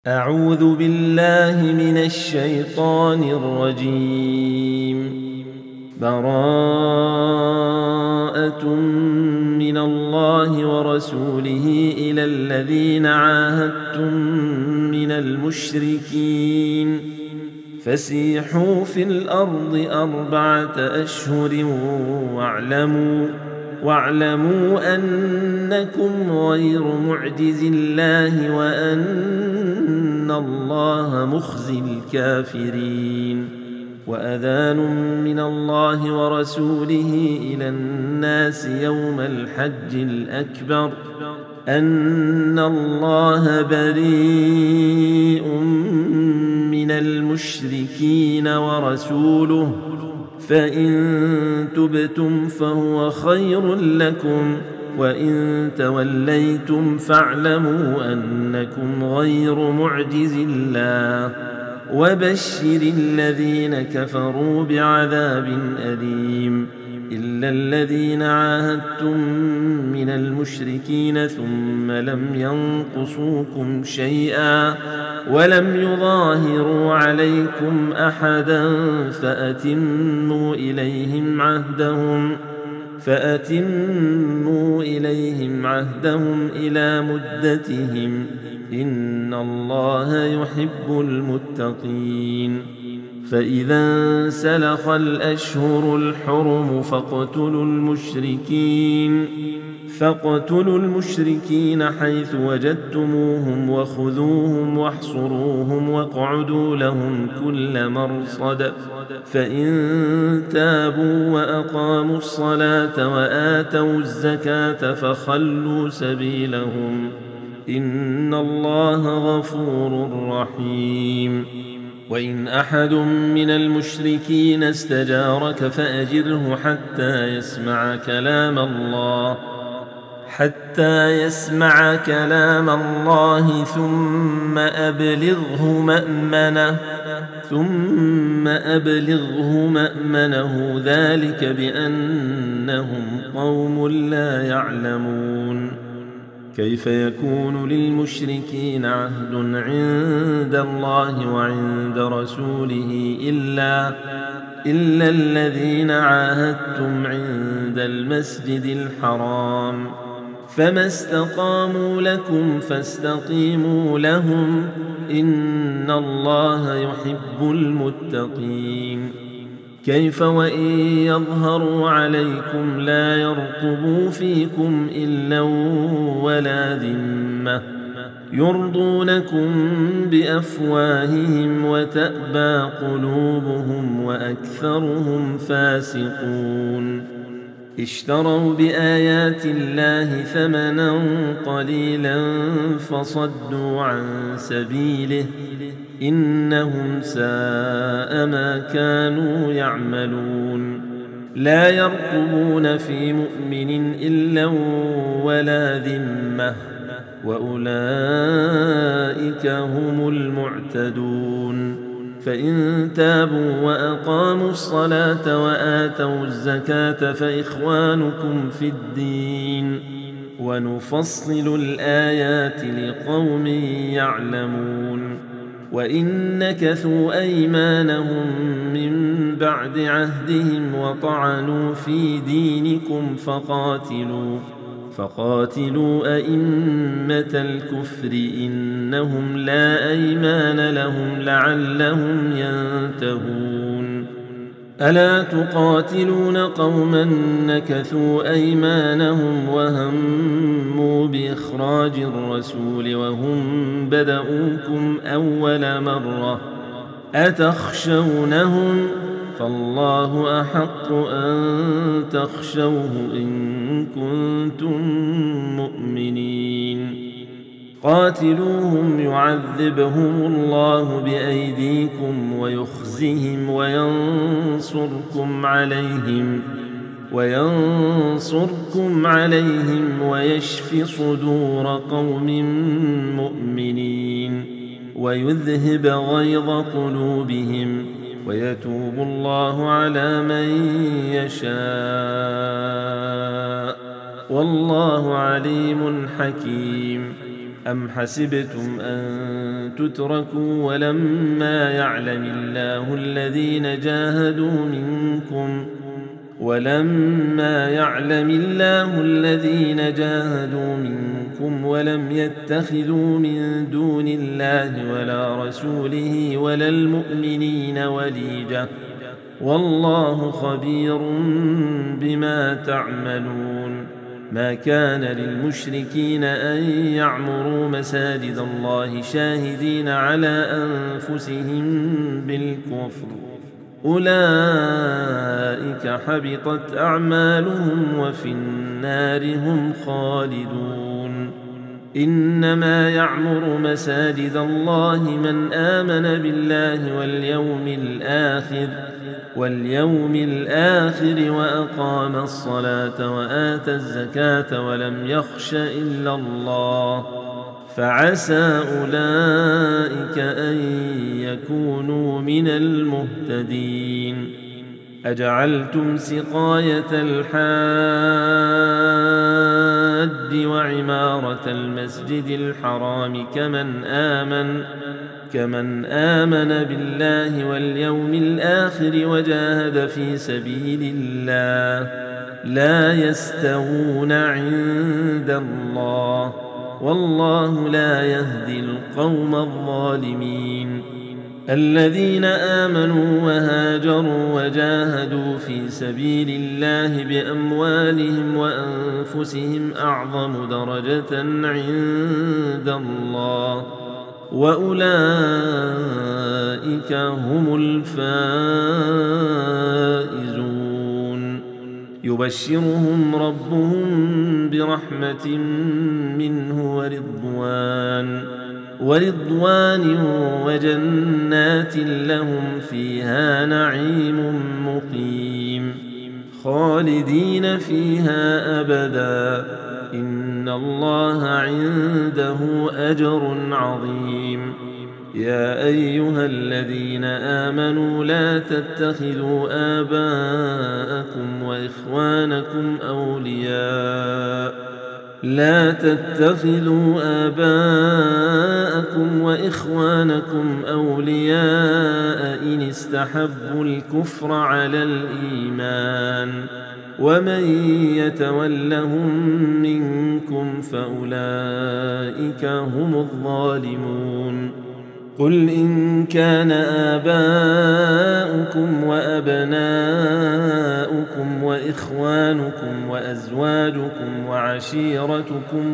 أعوذ بالله من الشيطان الرجيم. براءة من الله ورسوله إلى الذين عاهدتم من المشركين فسيحوا في الأرض 4 أشهر واعلموا أنكم غير معجز الله وأن الله مخزي الكافرين. وأذان من الله ورسوله إلى الناس يوم الحج الأكبر أن الله بريء من المشركين ورسوله فإن تبتم فهو خير لكم وإن توليتم فاعلموا أنكم غير معجز الله وبشر الذين كفروا بعذاب أليم. إلا الذين عاهدتم من المشركين ثم لم ينقصوكم شيئا ولم يظاهروا عليكم أحدا فأتموا إليهم عهدهم إلى مدتهم إن الله يحب المتقين. فإذا انسلخ الأشهر الحرم فاقتلوا المشركين حيث وجدتموهم وخذوهم واحصروهم واقعدوا لهم كل مرصد فإن تابوا وأقاموا الصلاة وآتوا الزكاة فخلوا سبيلهم إن الله غفور رحيم. وإن أحد من المشركين استجارك فأجره حتى يسمع كلام الله ثم أبلغه مأمنه ذلك بأنهم قوم لا يعلمون. كيف يكون للمشركين عهد عند الله وعند رسوله إلا الذين عاهدتم عند المسجد الحرام فما استقاموا لكم فاستقيموا لهم إن الله يحب المتقين. كيف وإن يظهروا عليكم لا يرقبوا فيكم إلا ولا ذمة يرضونكم بأفواههم وتأبى قلوبهم وأكثرهم فاسقون. اشتروا بآيات الله ثمنا قليلا فصدوا عن سبيله إنهم ساء ما كانوا يعملون. لا يرقبون في مؤمن إلا ولا ذمة وأولئك هم المعتدون. فإن تابوا وأقاموا الصلاة وآتوا الزكاة فإخوانكم في الدين ونفصل الآيات لقوم يعلمون. وإن نكثوا أيمانهم من بعد عهدهم وطعنوا في دينكم فقاتلوا أئمة الكفر إنهم لا أيمان لهم لعلهم ينتهون. ألا تقاتلون قوما نكثوا أيمانهم وهموا بإخراج الرسول وهم بدؤوكم أول مرة أتخشونهم فالله أحق أن تخشوه إن كنتم مؤمنين. قاتلوهم يعذبهم الله بأيديكم ويخزهم وينصركم عليهم ويشف صدور قوم مؤمنين ويذهب غيظ قلوبهم ويتوب الله على من يشاء والله عليم حكيم. أم حسبتم أن تتركوا ولما يعلم الله الذين جاهدوا منكم ولم يتخذوا من دون الله ولا رسوله ولا المؤمنين وليجة والله خبير بما تعملون ما كان للمشركين أن يعمروا مساجد الله شاهدين على أنفسهم بالكفر أولئك حبطت أعمالهم وفي النار هم خالدون إنما يعمر مساجد الله من آمن بالله واليوم الآخر وأقام الصلاة وآتى الزكاة ولم يخش إلا الله فعسى أولئك أن يكونوا من المهتدين أجعلتم سقاية الحاج وعمارة المسجد الحرام كمن آمن بالله واليوم الآخر وجاهد في سبيل الله لا يستوون عند الله والله لا يهدي القوم الظالمين الذين آمنوا وهاجروا وجاهدوا في سبيل الله بأموالهم وأنفسهم أعظم درجة عند الله وأولئك هم الفائزون يبشرهم ربهم برحمة منه ورضوان وجنات لهم فيها نعيم مقيم خالدين فيها أبدا إن الله عنده أجر عظيم يا أيها الذين آمنوا لا تتخذوا آباءكم وإخوانكم أولياء إن استحبوا الكفر على الإيمان ومن يتولهم منكم فأولئك هم الظالمون قل إن كان آباؤكم وأبناؤكم وإخوانكم وأزواجكم وعشيرتكم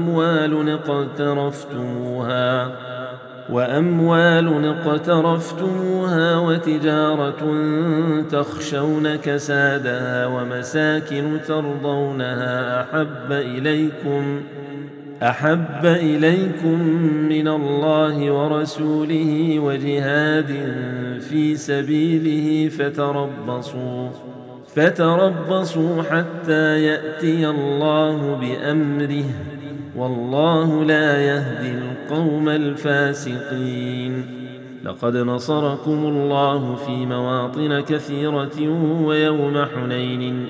وأموال اقترفتموها وتجارة تخشون كسادها ومساكن ترضونها أحب إليكم من الله ورسوله وجهاد في سبيله فتربصوا حتى يأتي الله بأمره والله لا يهدي القوم الفاسقين لقد نصركم الله في مواطن كثيرة ويوم حنين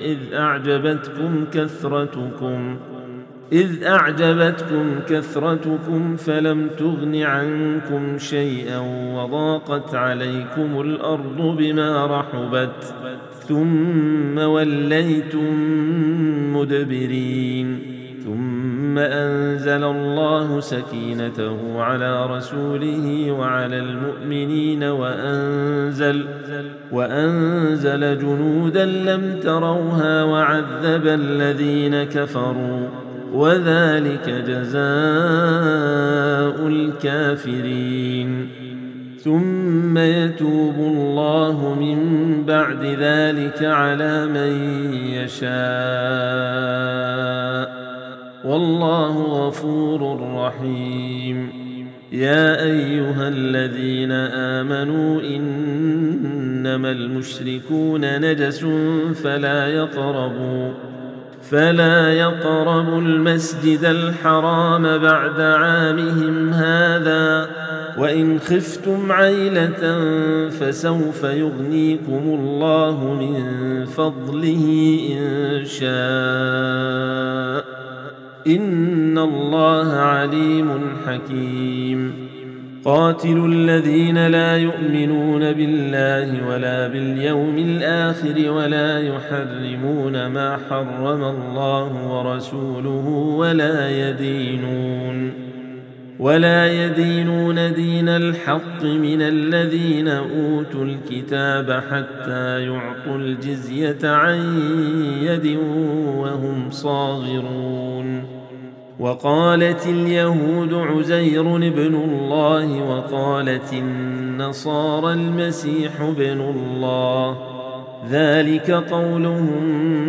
إذ أعجبتكم كثرتكم فلم تغن عنكم شيئا وضاقت عليكم الأرض بما رحبت ثم وليتم مدبرين ثم أنزل الله سكينته على رسوله وعلى المؤمنين وأنزل جنودا لم تروها وعذب الذين كفروا وذلك جزاء الكافرين ثم يتوب الله من بعد ذلك على من يشاء والله غفور رحيم يا أيها الذين آمنوا إنما المشركون نجس فلا يقربوا المسجد الحرام بعد عامهم هذا وإن خفتم عيلة فسوف يغنيكم الله من فضله إن شاء إن الله عليم حكيم قاتلوا الذين لا يؤمنون بالله ولا باليوم الآخر ولا يحرمون ما حرم الله ورسوله ولا يدينون دين الحق من الذين أوتوا الكتاب حتى يعطوا الجزية عن يد وهم صاغرون وقالت اليهود عزير ابن الله وقالت النصارى المسيح ابن الله ذلك قولهم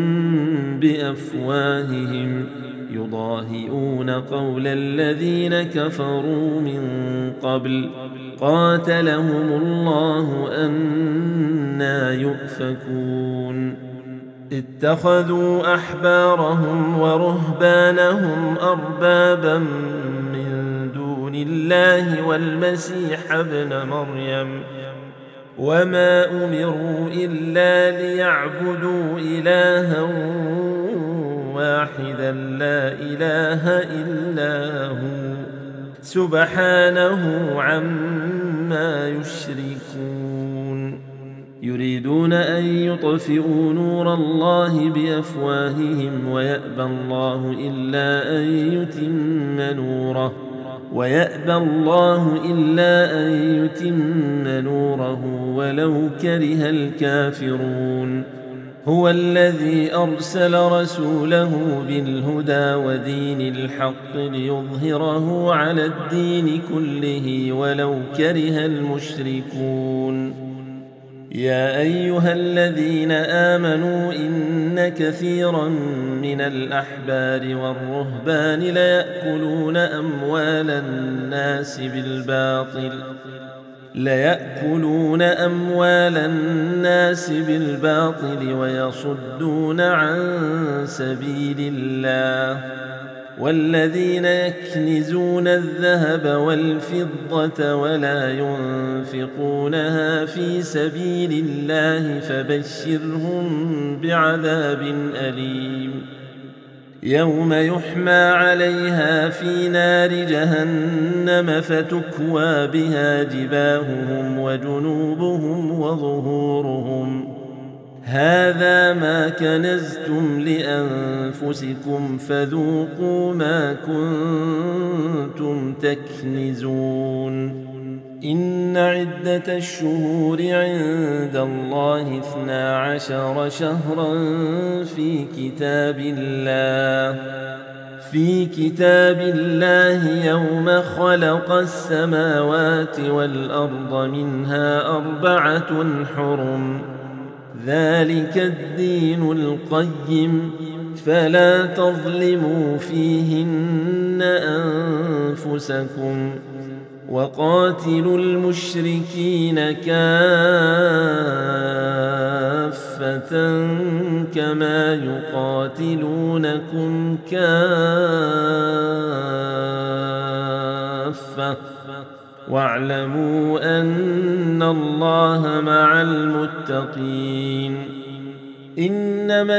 بأفواههم يضاهئون قول الذين كفروا من قبل قاتلهم الله أنى يؤفكون اتخذوا أحبارهم ورهبانهم أربابا من دون الله والمسيح ابن مريم وما أمروا إلا ليعبدوا إلها واحدا لا إله إلا هو سبحانه عما يشركون يريدون أن يطفئوا نور الله بأفواههم ويأبى الله إلا أن يتم نوره ولو كره الكافرون هو الذي أرسل رسوله بالهدى ودين الحق ليظهره على الدين كله ولو كره المشركون يا أيها الذين آمنوا إن كثيرا من الأحبار والرهبان ليأكلون أموال الناس بالباطل ويصدون عن سبيل الله والذين يكنزون الذهب والفضة ولا ينفقونها في سبيل الله فبشرهم بعذاب أليم يوم يحمى عليها في نار جهنم فتكوى بها جباههم وجنوبهم وظهورهم هذا ما كنزتم لأنفسكم فذوقوا ما كنتم تكنزون إن عدة الشهور عند الله 12 شهرا في كتاب الله يوم خلق السماوات والأرض منها 4 حرم ذلك الدين القيم فلا تظلموا فيهن أنفسكم وقاتلوا المشركين كافة كما يقاتلونكم كافة واعلموا أن الله مع المتقين إنما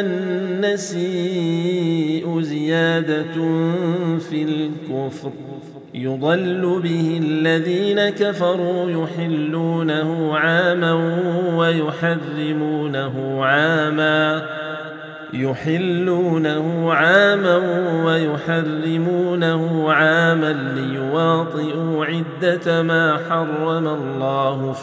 النسيء زيادة في الكفر يضل به الذين كفروا يحلونه عاما ويحرمونه عاما ليواطئوا عدة ما حرم الله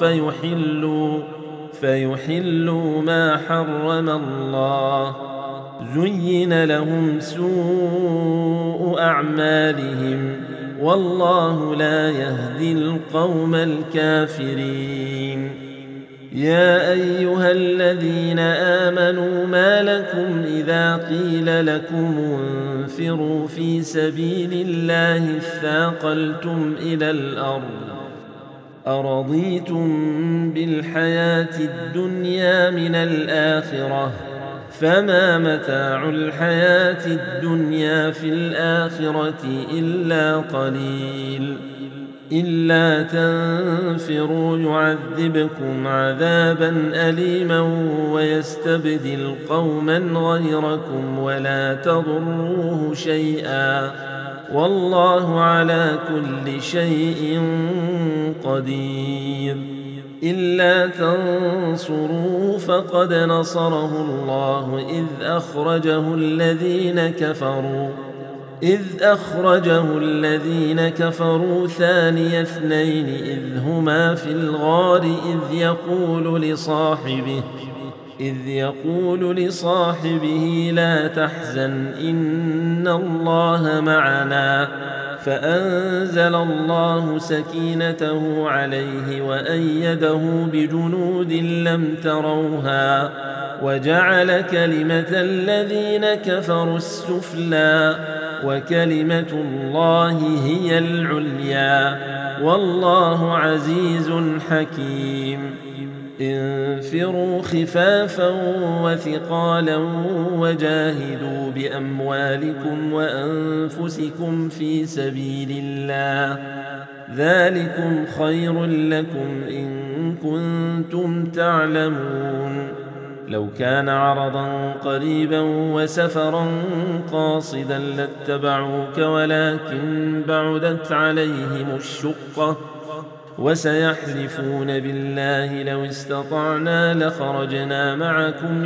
فيحلوا ما حرم الله زين لهم سوء أعمالهم والله لا يهدي القوم الكافرين يا أيها الذين آمنوا ما لكم إذا قيل لكم انفروا في سبيل الله اثاقلتم إلى الأرض أرضيتم بالحياة الدنيا من الآخرة فما متاع الحياة الدنيا في الآخرة إلا قليل إلا تنفروا يعذبكم عذابا أليما ويستبدل قوما غيركم ولا تضروه شيئا والله على كل شيء قدير. إلا تنصروه فقد نصره الله إذ أخرجه الذين كفروا ثاني اثنين إذ هما في الغار إذ يقول لصاحبه لا تحزن إن الله معنا فأنزل الله سكينته عليه وأيده بجنود لم تروها وجعل كلمة الذين كفروا السفلى وكلمة الله هي العليا والله عزيز حكيم. انفروا خفافا وثقالا وجاهدوا بأموالكم وأنفسكم في سبيل الله ذلكم خير لكم إن كنتم تعلمون. لو كان عرضا قريبا وسفرا قاصدا لاتبعوك ولكن بعدت عليهم الشقة وسيحلفون بالله لو استطعنا لخرجنا معكم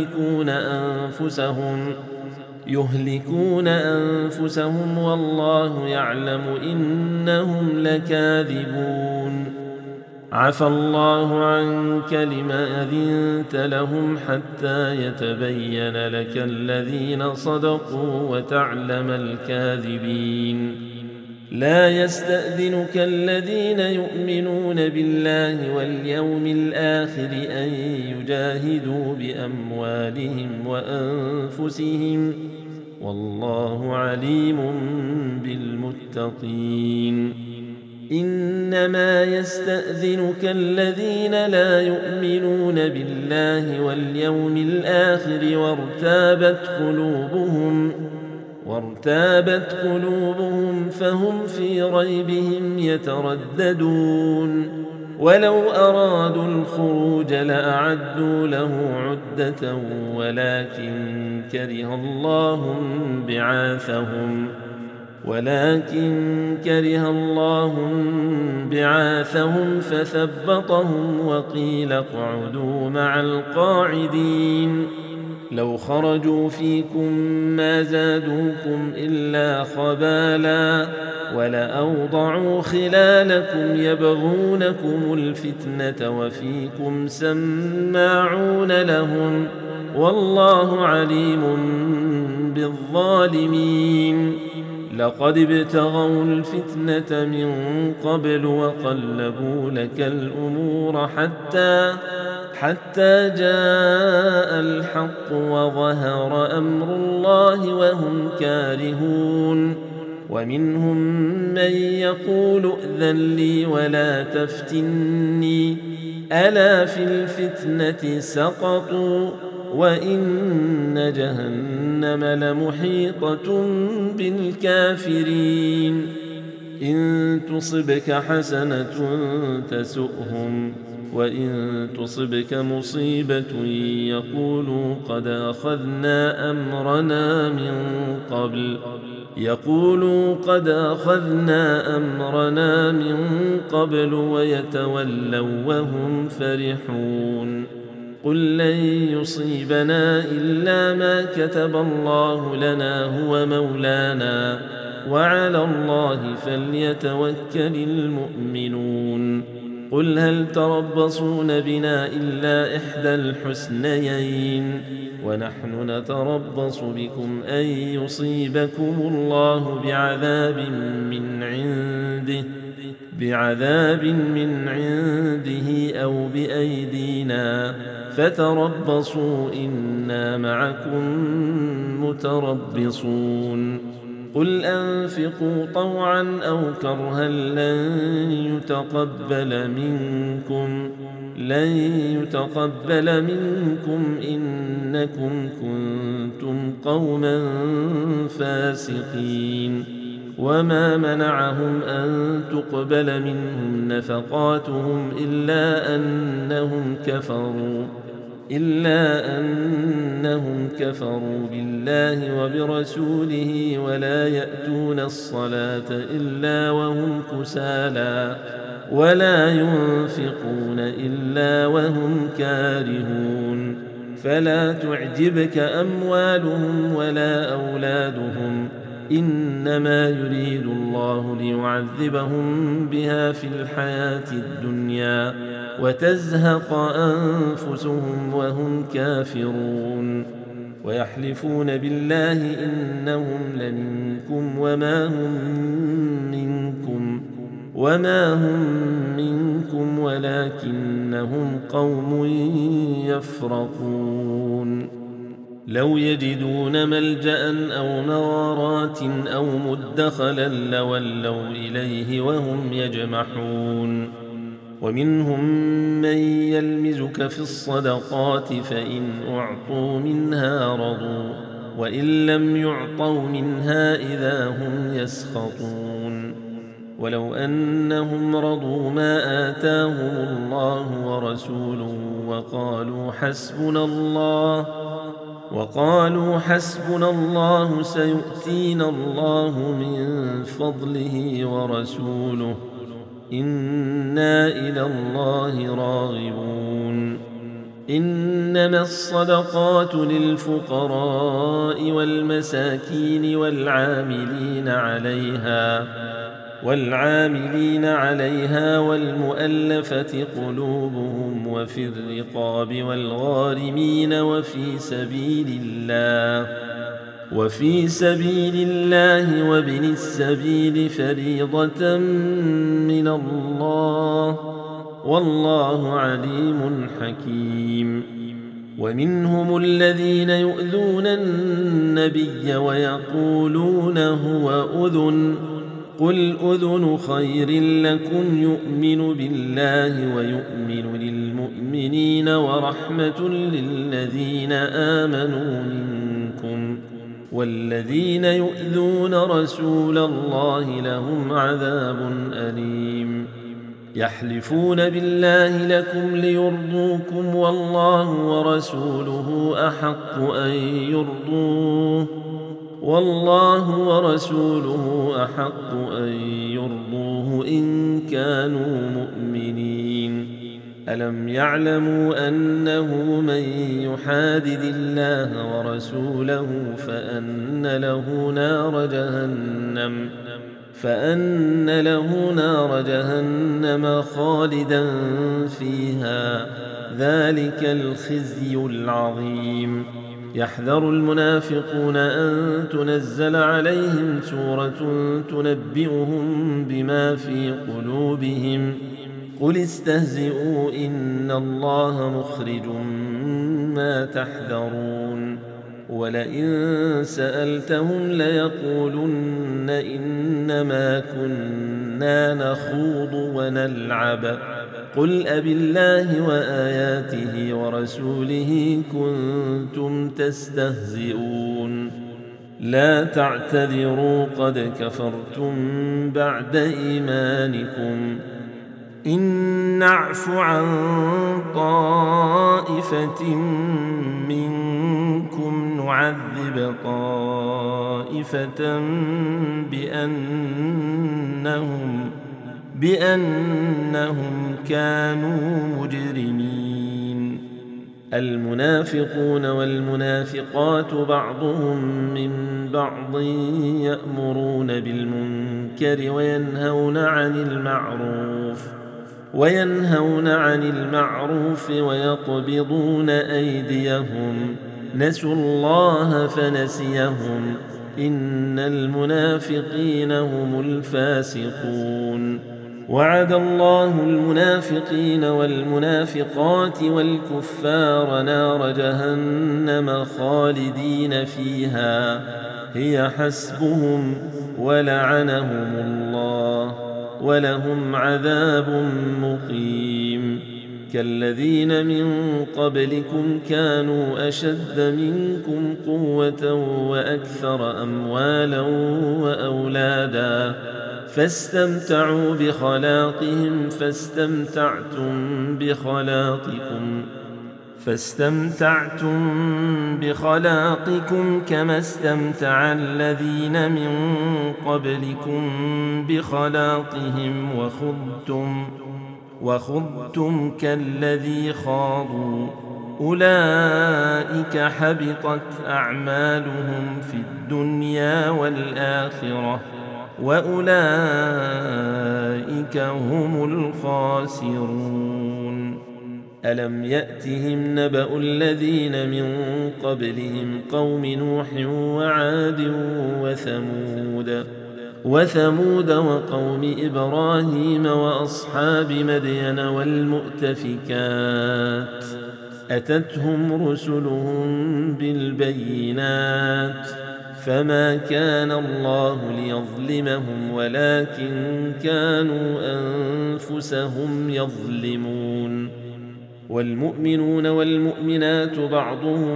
يهلكون أنفسهم والله يعلم إنهم لكاذبون. عفى الله عنك لما أذنت لهم حتى يتبين لك الذين صدقوا وتعلم الكاذبين. لا يستأذنك الذين يؤمنون بالله واليوم الآخر أن يجاهدوا بأموالهم وأنفسهم والله عليم بالمتقين. إنما يستأذنك الذين لا يؤمنون بالله واليوم الآخر وارتابت قلوبهم فهم في ريبهم يترددون. ولو أرادوا الخروج لأعدوا له عدة ولكن كره الله بعاثهم فثبطهم وقيل اقعدوا مع القاعدين. لو خرجوا فيكم ما زادوكم إلا خبالا ولأوضعوا خلالكم يبغونكم الفتنة وفيكم سماعون لهم والله عليم بالظالمين. لقد ابتغوا الفتنة من قبل وقلبوا لك الأمور حتى جاء الحق وظهر أمر الله وهم كارهون. ومنهم من يقول ائذن لي ولا تفتني ألا في الفتنة سقطوا وإن جهنم لمحيطة بالكافرين. إن تصبك حسنة تسؤهم وإن تصبك مصيبة يقولوا قد أخذنا أمرنا من قبل ويتولوا وهم فرحون. قل لن يصيبنا إلا ما كتب الله لنا هو مولانا وعلى الله فليتوكل المؤمنون. قل هل تربصون بنا إلا إحدى الحسنيين ونحن نتربص بكم أن يصيبكم الله بعذاب من عنده أو بأيدينا فتربصوا إنا معكم متربصون. قل أنفقوا طوعا أو كرها لن يتقبل منكم إنكم كنتم قوما فاسقين. وما منعهم أن تقبل منهم نفقاتهم إلا أنهم كفروا بالله وبرسوله ولا يأتون الصلاة إلا وهم كسالى ولا ينفقون إلا وهم كارهون فلا تعجبك أموالهم ولا أولادهم إنما يريد الله ليعذبهم بها في الحياة الدنيا وتزهق أنفسهم وهم كافرون ويحلفون بالله إنهم لمنكم وما هم منكم ولكنهم قوم يفرقون لو يجدون ملجأ أو مغارات أو مدخلا لولوا إليه وهم يجمحون ومنهم من يلمزك في الصدقات فإن أعطوا منها رضوا وإن لم يعطوا منها إذا هم يسخطون ولو أنهم رضوا ما آتاهم الله ورسوله وقالوا حسبنا الله سيؤتينا الله من فضله ورسوله إنا إلى الله راغبون إنما الصدقات للفقراء والمساكين والعاملين عليها والمؤلفة قلوبهم وفي الرقاب والغارمين وفي سبيل الله وابن السبيل فريضة من الله والله عليم حكيم ومنهم الذين يؤذون النبي ويقولون هو أذن قل أذن خير لكم يؤمن بالله ويؤمن للمؤمنين ورحمة للذين آمنوا منكم والذين يؤذون رسول الله لهم عذاب أليم يحلفون بالله لكم ليرضوكم والله ورسوله أحق أن يرضوه إن كانوا مؤمنين ألم يعلموا أنه من يحادد الله ورسوله فأن له نار جهنم خالدا فيها ذلك الخزي العظيم يحذر المنافقون أن تنزل عليهم سورة تنبئهم بما في قلوبهم قل استهزئوا إن الله مخرج ما تحذرون ولئن سألتهم ليقولن إنما كنا نخوض ونلعب قل أبالله وآياته ورسوله كنتم تستهزئون لا تعتذروا قد كفرتم بعد إيمانكم إن نعف عن طائفة منكم نعذب طائفة بأنهم كانوا مجرمين المنافقون والمنافقات بعضهم من بعض يأمرون بالمنكر وينهون عن المعروف ويقبضون أيديهم نسوا الله فنسيهم إن المنافقين هم الفاسقون وعد الله المنافقين والمنافقات والكفار نار جهنم خالدين فيها هي حسبهم ولعنهم الله ولهم عذاب مقيم كالذين من قبلكم كانوا أشد منكم قوة وأكثر أموالا وأولادا فاستمتعوا فاستمتعتم بخلاقكم كما استمتع الذين من قبلكم بخلاقهم وخضتم كالذي خاضوا أولئك حبطت أعمالهم في الدنيا والآخرة وأولئك هم الخاسرون. ألم يأتهم نبأ الذين من قبلهم قوم نوح وعاد وثمود وقوم إبراهيم وأصحاب مدين والمؤتفكات أتتهم رسلهم بالبينات فما كان الله ليظلمهم ولكن كانوا أنفسهم يظلمون. والمؤمنون والمؤمنات بعضهم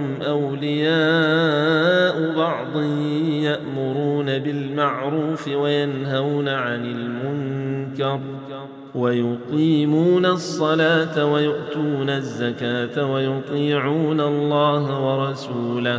أولياء بعض يأمرون بالمعروف وينهون عن المنكر ويقيمون الصلاة ويؤتون الزكاة ويطيعون الله ورسوله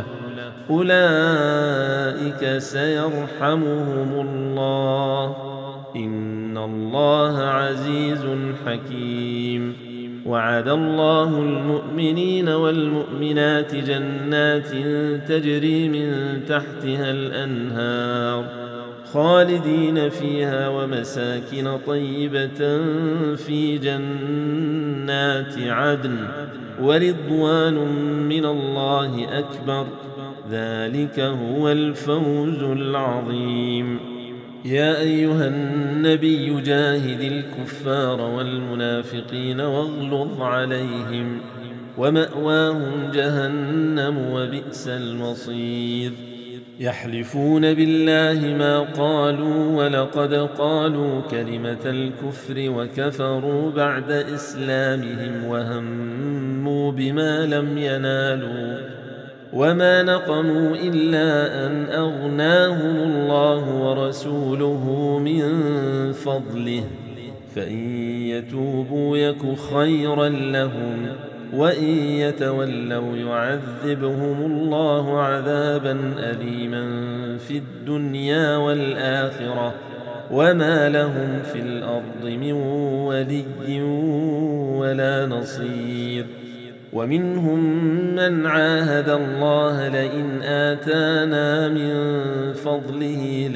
أولئك سيرحمهم الله إن الله عزيز حكيم. وعد الله المؤمنين والمؤمنات جنات تجري من تحتها الأنهار خالدين فيها ومساكن طيبة في جنات عدن ورضوان من الله أكبر ذلك هو الفوز العظيم. يا أيها النبي جاهد الكفار والمنافقين واغلظ عليهم ومأواهم جهنم وبئس المصير. يحلفون بالله ما قالوا ولقد قالوا كلمة الكفر وكفروا بعد إسلامهم وهموا بما لم ينالوا وما نقموا إلا أن أغناهم الله ورسوله من فضله فإن يتوبوا يك خيرا لهم وإن يتولوا يعذبهم الله عذابا أليما في الدنيا والآخرة وما لهم في الأرض من ولي ولا نصير. ومنهم من عاهد الله لئن آتانا من فضله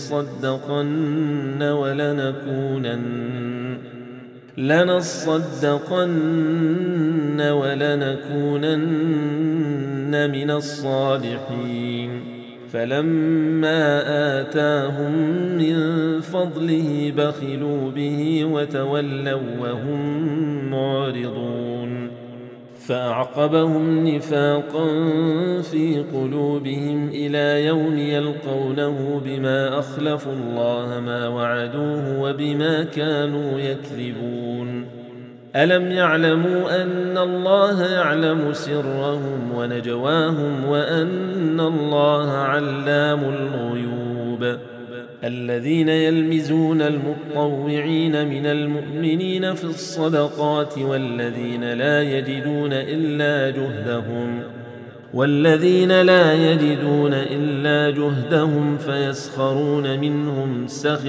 لنصدقن ولنكونن من الصالحين فلما آتاهم من فضله بخلوا به وتولوا وهم معرضون فأعقبهم نفاقا في قلوبهم إلى يوم يلقونه بما أخلفوا الله ما وعدوه وبما كانوا يكذبون. ألم يعلموا أن الله يعلم سرهم ونجواهم وأن الله علام الغيوب. الذين يلمزون المطوعين من المؤمنين في الصدقات والذين لا يجدون إلا جهدهم فيسخرون منهم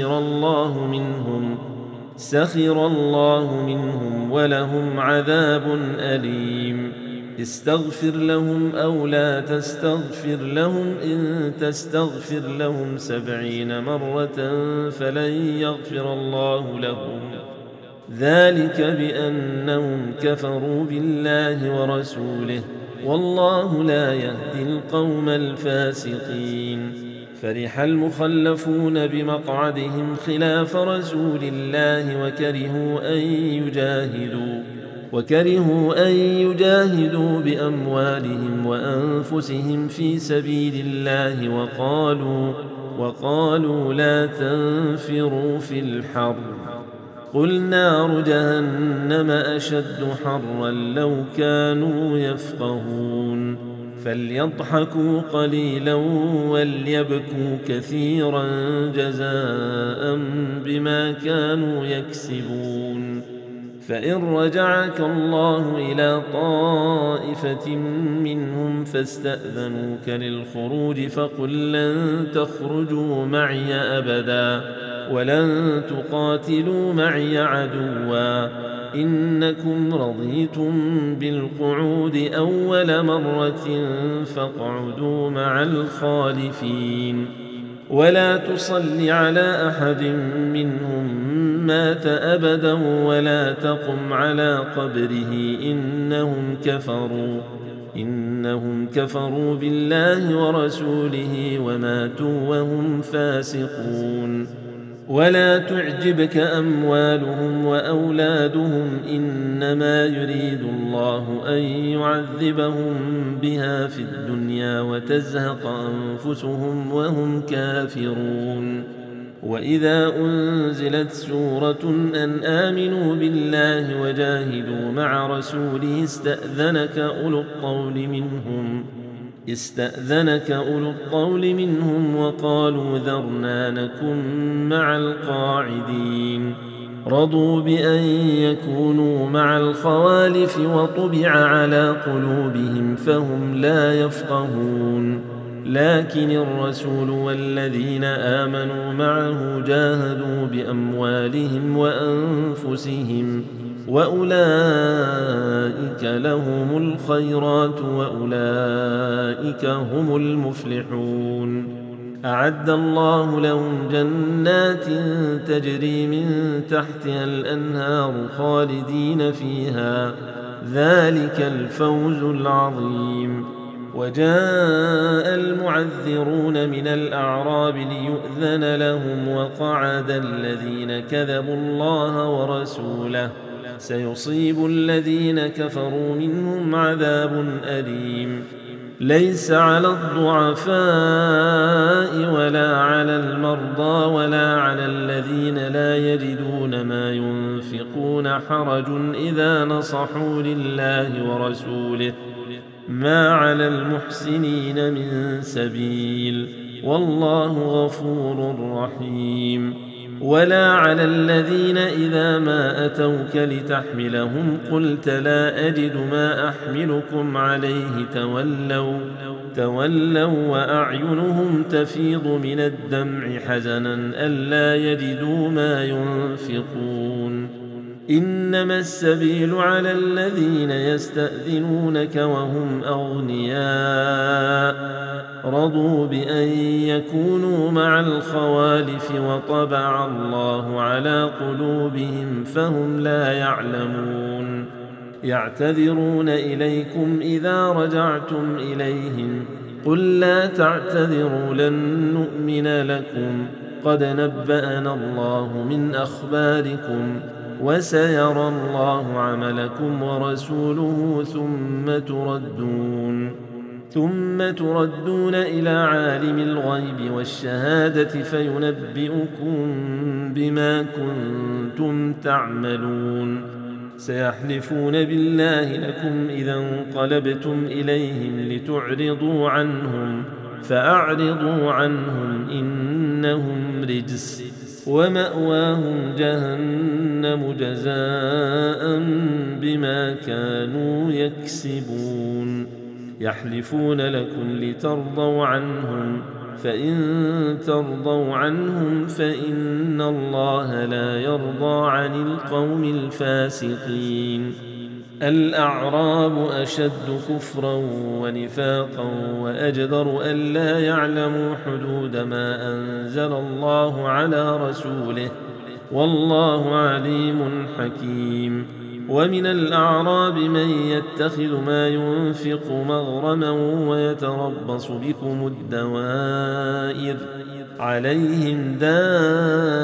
سخر الله منهم ولهم عذاب أليم. استغفر لهم أو لا تستغفر لهم إن تستغفر لهم 70 مرة فلن يغفر الله لهم ذلك بأنهم كفروا بالله ورسوله والله لا يهدي القوم الفاسقين. فرح المخلفون بمقعدهم خلاف رسول الله وكرهوا أن يجاهدوا بأموالهم وأنفسهم في سبيل الله وقالوا لا تنفروا في الحر قل نار جهنم أشد حرا لو كانوا يفقهون فليضحكوا قليلا وليبكوا كثيرا جزاء بما كانوا يكسبون فإن رجعك الله إلى طائفة منهم فاستأذنوك للخروج فقل لن تخرجوا معي أبدا ولن تقاتلوا معي عدوا إنكم رضيتم بالقعود أول مرة فاقعدوا مع الخالفين ولا تصل على أحد منهم مات أبدا ولا تقم على قبره إنهم كفروا بالله ورسوله وماتوا وهم فاسقون ولا تعجبك أموالهم وأولادهم إنما يريد الله أن يعذبهم بها في الدنيا وتزهق أنفسهم وهم كافرون وإذا أنزلت سورة أن آمنوا بالله وجاهدوا مع رسوله استأذنك أولو الطول منهم وقالوا ذرنا نكن مع القاعدين رضوا بأن يكونوا مع الخوالف وطبع على قلوبهم فهم لا يفقهون لكن الرسول والذين آمنوا معه جاهدوا بأموالهم وأنفسهم وأولئك لهم الخيرات وأولئك هم المفلحون أعد الله لهم جنات تجري من تحتها الأنهار خالدين فيها ذلك الفوز العظيم وجاء المعذرون من الأعراب ليؤذن لهم وقعد الذين كذبوا الله ورسوله سيصيب الذين كفروا منهم عذاب أليم ليس على الضعفاء ولا على المرضى ولا على الذين لا يجدون ما ينفقون حرج إذا نصحوا لله ورسوله ما على المحسنين من سبيل والله غفور رحيم ولا على الذين إذا ما أتوك لتحملهم قلت لا أجد ما أحملكم عليه تولوا وأعينهم تفيض من الدمع حزنا ألا يجدوا ما ينفقون إنما السبيل على الذين يستأذنونك وهم أغنياء رضوا بأن يكونوا مع الخوالف وطبع الله على قلوبهم فهم لا يعلمون يعتذرون إليكم إذا رجعتم إليهم قل لا تعتذروا لن نؤمن لكم قد نبأنا الله من أخباركم وسيرى الله عملكم ورسوله ثم تردون إلى عالم الغيب والشهادة فينبئكم بما كنتم تعملون سيحلفون بالله لكم إذا انقلبتم إليهم لتعرضوا عنهم فأعرضوا عنهم إنهم رجس ومأواهم جهنم جزاء بما كانوا يكسبون يحلفون لكم لترضوا عنهم فإن ترضوا عنهم فإن الله لا يرضى عن القوم الفاسقين الأعراب أشد كفرا ونفاقا وأجدر ألا يعلموا حدود ما أنزل الله على رسوله والله عليم حكيم ومن الأعراب من يتخذ ما ينفق مغرما ويتربص بكم الدوائر عليهم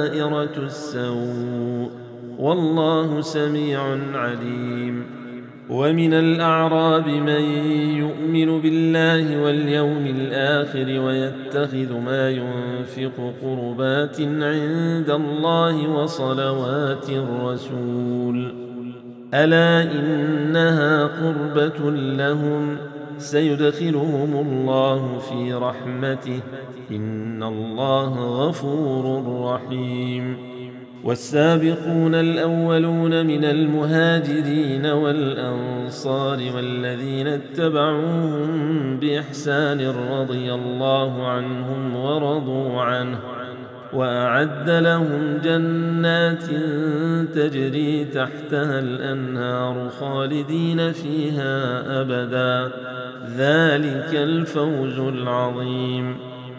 دائرة السوء والله سميع عليم ومن الأعراب من يؤمن بالله واليوم الآخر ويتخذ ما ينفق قربات عند الله وصلوات الرسول ألا إنها قربة لهم سيدخلهم الله في رحمته إن الله غفور رحيم والسابقون الأولون من المهاجرين والأنصار والذين اتبعوهم بإحسان رضي الله عنهم ورضوا عنه وأعد لهم جنات تجري تحتها الأنهار خالدين فيها أبدا ذلك الفوز العظيم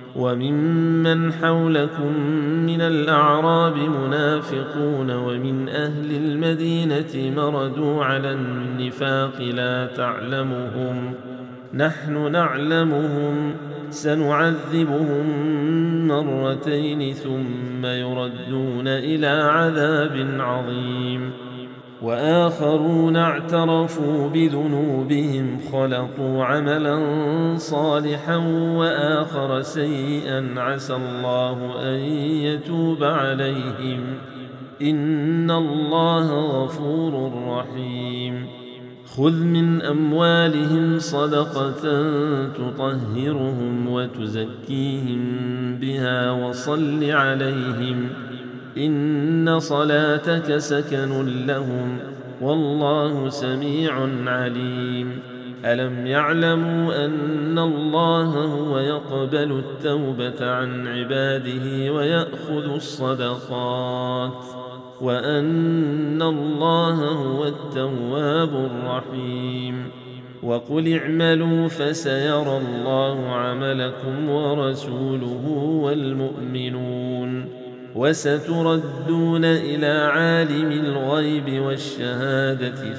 وممن حولكم من الأعراب منافقون ومن أهل المدينة مردوا على النفاق لا تعلمهم نحن نعلمهم سنعذبهم مرتين ثم يردون إلى عذاب عظيم وآخرون اعترفوا بذنوبهم خلطوا عملا صالحا وآخر سيئا عسى الله أن يتوب عليهم إن الله غفور رحيم خذ من أموالهم صدقة تطهرهم وتزكيهم بها وصل عليهم إن صلاتك سكن لهم والله سميع عليم ألم يعلموا أن الله هو يقبل التوبة عن عباده ويأخذ الصدقات وأن الله هو التواب الرحيم وقل اعملوا فسيرى الله عملكم ورسوله والمؤمنون وستردون إلى عالم الغيب والشهادة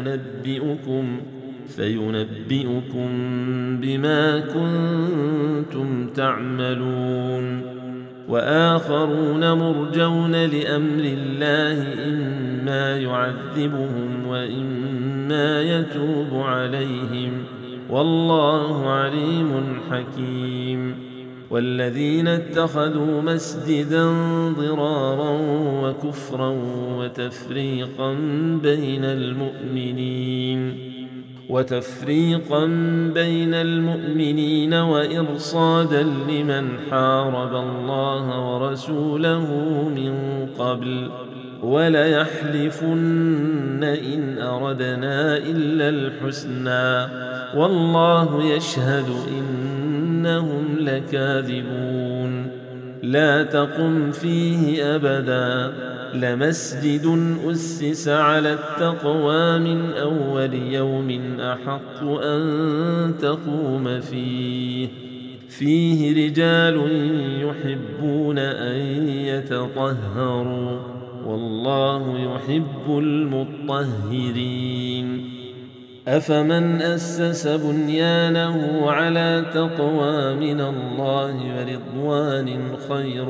فينبئكم بما كنتم تعملون وآخرون مرجون لأمر الله إما يعذبهم وإما يتوب عليهم والله عليم حكيم والذين اتخذوا مسجدا ضرارا وكفرا وتفريقا بين المؤمنين وإرصادا لمن حارب الله ورسوله من قبل وليحلفن إن أردنا إلا الحسنى والله يشهد إنهم لكاذبون لا تقم فيه أبدا لمسجد أسس على التقوى من أول يوم أحق أن تقوم فيه رجال يحبون أن يتطهروا والله يحب المطهرين أفمن أسس بنيانه على تقوى من الله ورضوان خير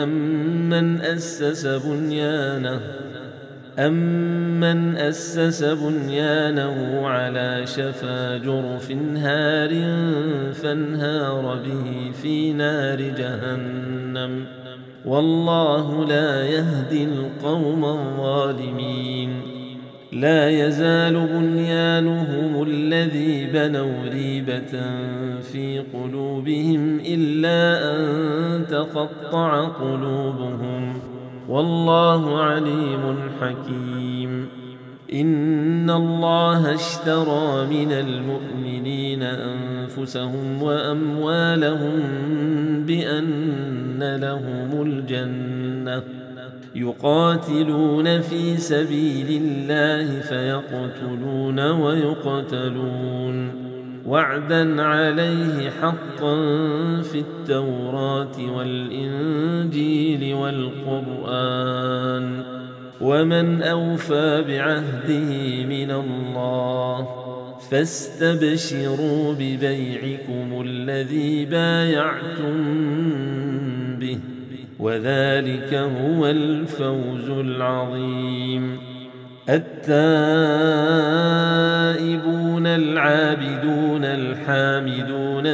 أمن أسس بنيانه على شفا جرف هار فانهار به في نار جهنم والله لا يهدي القوم الظالمين لا يزال بنيانهم الذي بنوا ريبة في قلوبهم إلا أن تقطع قلوبهم والله عليم حكيم إن الله اشترى من المؤمنين أنفسهم وأموالهم بأن لهم الجنة يقاتلون في سبيل الله فيقتلون ويقتلون وعدا عليه حقا في التوراة والإنجيل والقرآن ومن أوفى بعهده من الله فاستبشروا ببيعكم الذي بايعتم به وذلك هو الفوز العظيم التائبون العابدون الحامدون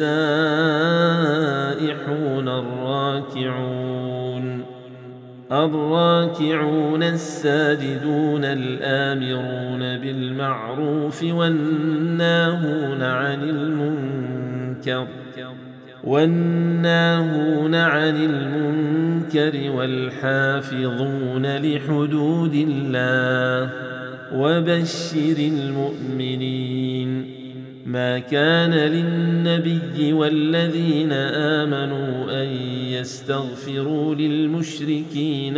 السائحون الراكعون الساجدون الآمرون بالمعروف والناهون عن المنكر والحافظون لحدود الله وبشر المؤمنين. ما كان للنبي والذين آمنوا أن يستغفروا للمشركين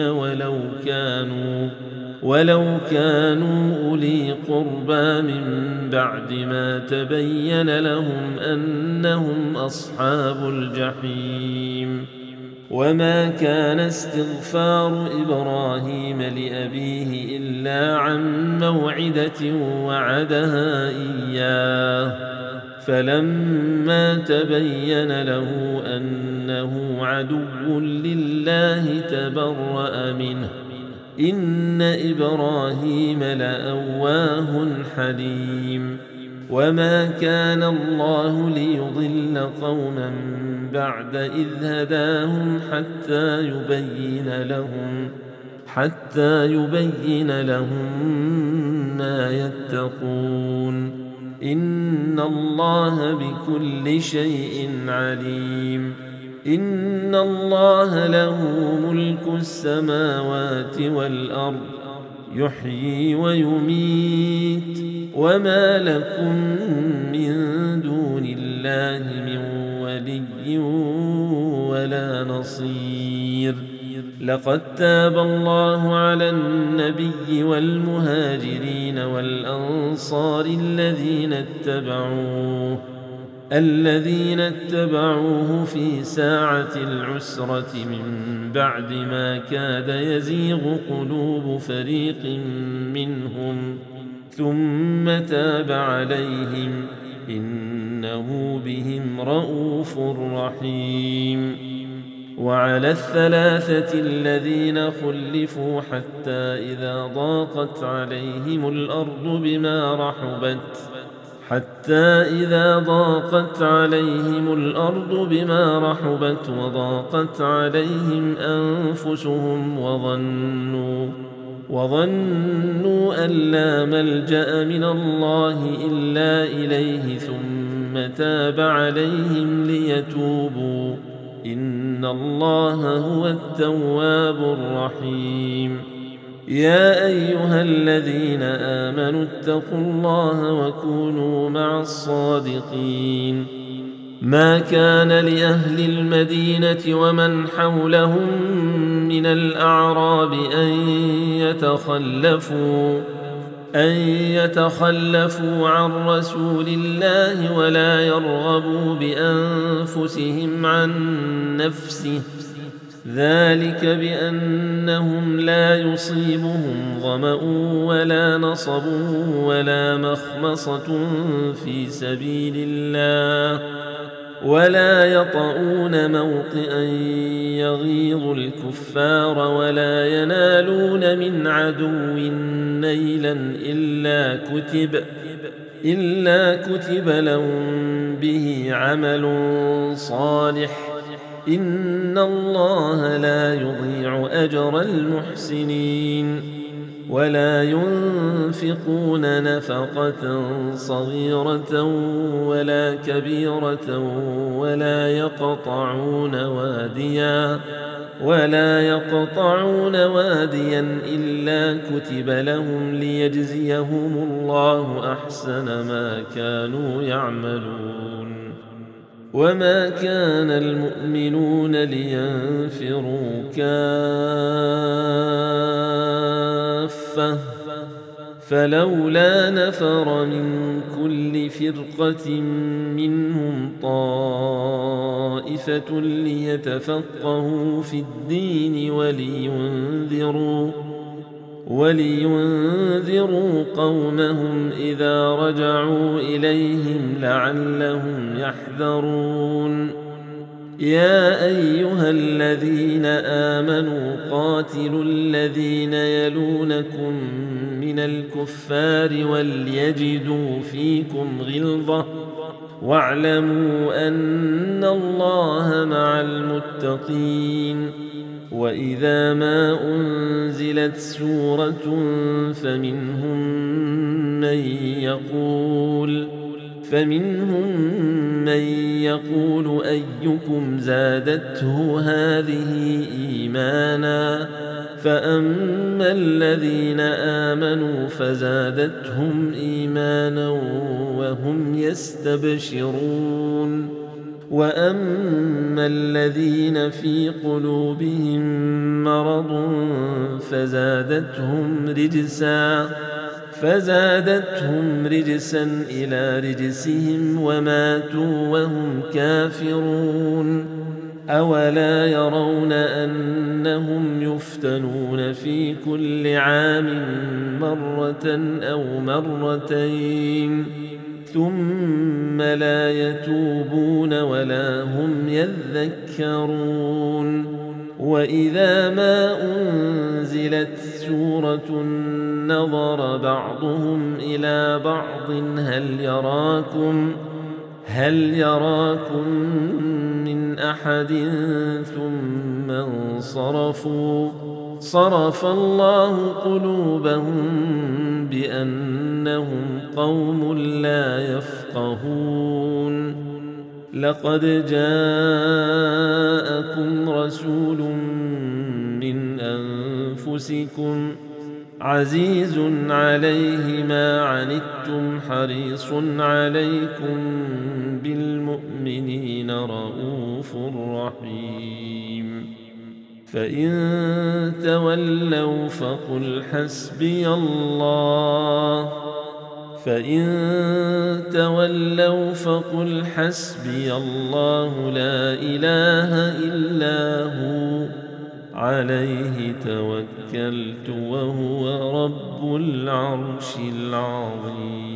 ولو كانوا أولي قربى من بعد ما تبين لهم أنهم أصحاب الجحيم. وما كان استغفار إبراهيم لأبيه إلا عن موعدة وعدها إياه، فلما تبين له أنه عدو لله تبرأ منه، إن إبراهيم لأواه حليم. وما كان الله ليضل قوما بعد إذ هداهم حتى يبين لهم ما يتقون. إن الله بكل شيء عليم. إن الله له ملك السماوات والأرض يحيي ويميت، وما لكم من دون الله من ولي ولا نصير. لقد تاب الله على النبي والمهاجرين والأنصار الذين اتبعوه في ساعة العسرة من بعد ما كاد يزيغ قلوب فريق منهم، ثم تاب عليهم إنه بهم رءوف رحيم. وعلى الثلاثة الذين خلفوا حتى إذا ضاقت عليهم الأرض بما رحبت وضاقت عليهم أنفسهم وظنوا أن لا ملجأ من الله إلا إليه ثم تاب عليهم ليتوبوا، إن الله هو التواب الرحيم. يا أيها الذين آمنوا اتقوا الله وكونوا مع الصادقين. ما كان لأهل المدينة ومن حولهم من الأعراب أن يتخلفوا عن رسول الله ولا يرغبوا بأنفسهم عن نفسه، ذلك بأنهم لا يصيبهم ظمأ ولا نصب ولا مخمصة في سبيل الله، ولا يطؤون موطئا يغيظ الكفار، ولا ينالون من عدو نيلا إلا كتب لهم به عمل صالح، إن الله لا يضيع أجر المحسنين. ولا ينفقون نفقة صغيرة ولا كبيرة ولا يقطعون واديا إلا كتب لهم ليجزيهم الله أحسن ما كانوا يعملون. وما كان المؤمنون لينفروا كافة، فلولا نفر من كل فرقة منهم طائفة ليتفقهوا في الدين ولينذروا قومهم إذا رجعوا إليهم لعلهم يحذرون. يا أيها الذين آمنوا قاتلوا الذين يلونكم من الكفار وليجدوا فيكم غلظة واعلموا أن الله مع المتقين. وإذا ما أنزلت سورة فمنهم من يقول أيكم زادته هذه إيمانا فأما الذين آمنوا فزادتهم إيمانا وهم يستبشرون وأما الذين في قلوبهم مرض فزادتهم رجسا إلى رجسهم وماتوا وهم كافرون. أولا يرون أنهم يفتنون في كل عام مرة أو مرتين ثم لا يتوبون ولا هم يذكرون. وإذا ما أنزلت سورة نظر بعضهم إلى بعض هل يراكم من أحد ثم انصرفوا صرف الله قلوبهم بأنهم قوم لا يفقهون. لقد جاءكم رسول من أنفسكم عزيز عليه ما عنتم حريص عليكم بالمؤمنين رؤوف رحيم. فإن تولوا فقل حسبي الله لا إله إلا هو عليه توكلت وهو رب العرش العظيم.